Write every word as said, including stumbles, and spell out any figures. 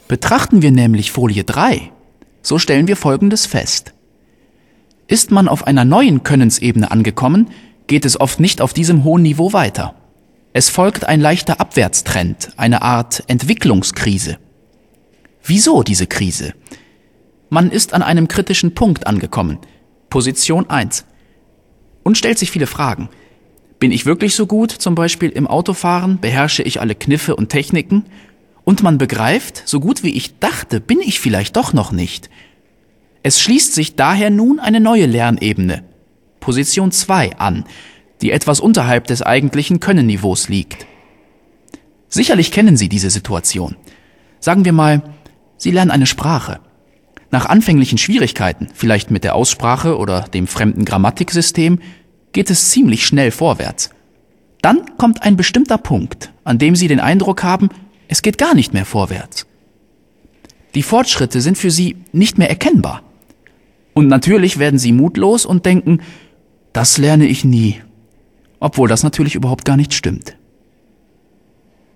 Betrachten wir nämlich Folie drei, so stellen wir Folgendes fest. Ist man auf einer neuen Könnensebene angekommen, geht es oft nicht auf diesem hohen Niveau weiter. Es folgt ein leichter Abwärtstrend, eine Art Entwicklungskrise. Wieso diese Krise? Man ist an einem kritischen Punkt angekommen, Position eins, und stellt sich viele Fragen. Bin ich wirklich so gut, zum Beispiel im Autofahren, beherrsche ich alle Kniffe und Techniken? Und man begreift, so gut wie ich dachte, bin ich vielleicht doch noch nicht. Es schließt sich daher nun eine neue Lernebene, Position zwei, an, die etwas unterhalb des eigentlichen Könnenniveaus liegt. Sicherlich kennen Sie diese Situation. Sagen wir mal, Sie lernen eine Sprache. Nach anfänglichen Schwierigkeiten, vielleicht mit der Aussprache oder dem fremden Grammatiksystem, geht es ziemlich schnell vorwärts. Dann kommt ein bestimmter Punkt, an dem Sie den Eindruck haben, es geht gar nicht mehr vorwärts. Die Fortschritte sind für Sie nicht mehr erkennbar. Und natürlich werden Sie mutlos und denken, das lerne ich nie. Obwohl das natürlich überhaupt gar nicht stimmt.